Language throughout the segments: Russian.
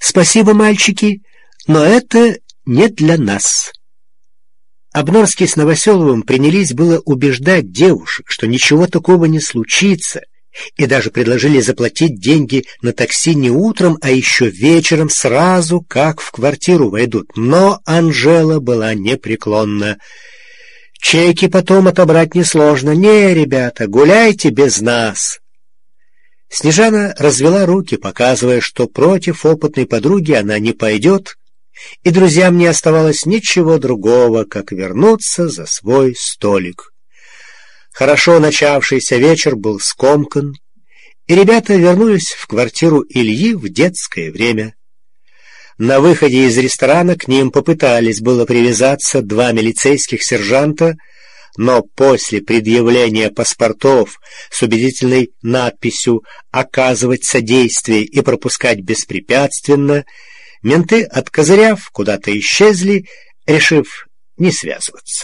«Спасибо, мальчики, но это не для нас». Обнорский с Новоселовым принялись было убеждать девушек, что ничего такого не случится, и даже предложили заплатить деньги на такси не утром, а еще вечером, сразу как в квартиру войдут. Но Анжела была непреклонна. «Чеки потом отобрать несложно. Не, ребята, гуляйте без нас». Снежана развела руки, показывая, что против опытной подруги она не пойдет, и друзьям не оставалось ничего другого, как вернуться за свой столик. Хорошо начавшийся вечер был скомкан, и ребята вернулись в квартиру Ильи в детское время. На выходе из ресторана к ним попытались было привязаться два милицейских сержанта, но после предъявления паспортов с убедительной надписью «Оказывать содействие и пропускать беспрепятственно» менты, откозыряв, куда-то исчезли, решив не связываться.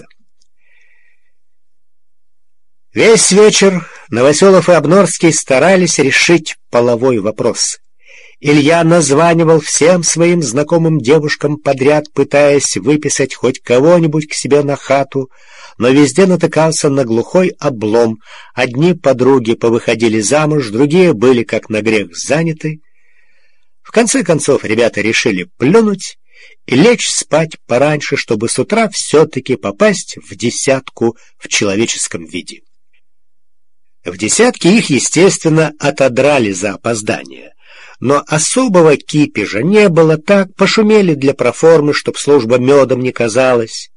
Весь вечер Новоселов и Обнорский старались решить половой вопрос. Илья названивал всем своим знакомым девушкам подряд, пытаясь выписать хоть кого-нибудь к себе на хату, но везде натыкался на глухой облом. Одни подруги повыходили замуж, другие были как на грех заняты. В конце концов ребята решили плюнуть и лечь спать пораньше, чтобы с утра все-таки попасть в десятку в человеческом виде. В десятке их, естественно, отодрали за опоздание, но особого кипежа не было, так пошумели для проформы, чтоб служба медом не казалась.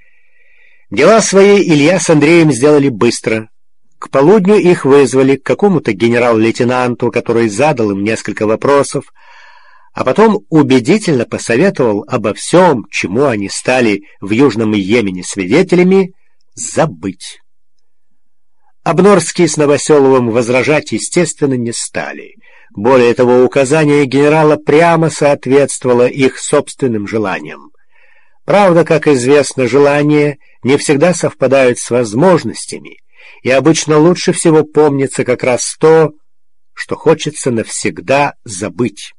Дела свои Илья с Андреем сделали быстро. К полудню их вызвали к какому-то генерал-лейтенанту, который задал им несколько вопросов, а потом убедительно посоветовал обо всем, чему они стали в Южном Йемене свидетелями, забыть. Обнорский с Новоселовым возражать, естественно, не стали. Более того, указание генерала прямо соответствовало их собственным желаниям. Правда, как известно, желания не всегда совпадают с возможностями, и обычно лучше всего помнится как раз то, что хочется навсегда забыть.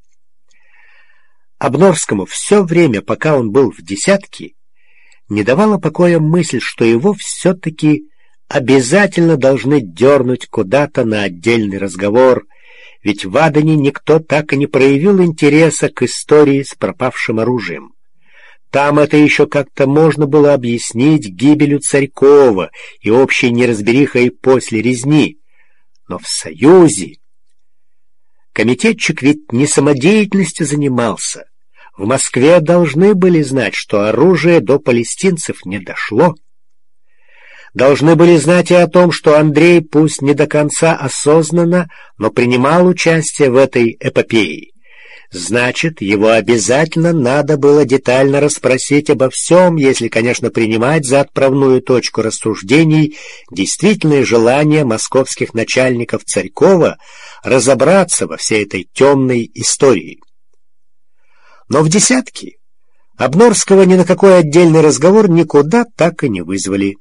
Обнорскому все время, пока он был в десятке, не давала покоя мысль, что его все-таки обязательно должны дернуть куда-то на отдельный разговор, ведь в Адане никто так и не проявил интереса к истории с пропавшим оружием. Там это еще как-то можно было объяснить гибелью Царькова и общей неразберихой после резни. Но в Союзе комитетчик ведь не самодеятельностью занимался. В Москве должны были знать, что оружие до палестинцев не дошло. Должны были знать и о том, что Андрей, пусть не до конца осознанно, но принимал участие в этой эпопее. Значит, его обязательно надо было детально расспросить обо всем, если, конечно, принимать за отправную точку рассуждений действительное желание московских начальников Царькова разобраться во всей этой темной истории. Но в десятке Обнорского ни на какой отдельный разговор никуда так и не вызвали.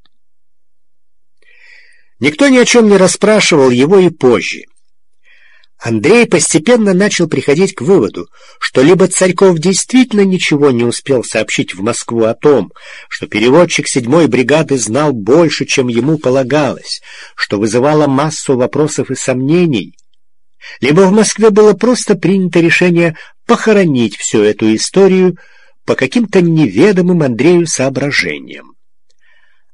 Никто ни о чем не расспрашивал его и позже. Андрей постепенно начал приходить к выводу, что либо Царьков действительно ничего не успел сообщить в Москву о том, что переводчик 7-й бригады знал больше, чем ему полагалось, что вызывало массу вопросов и сомнений, либо в Москве было просто принято решение похоронить всю эту историю по каким-то неведомым Андрею соображениям.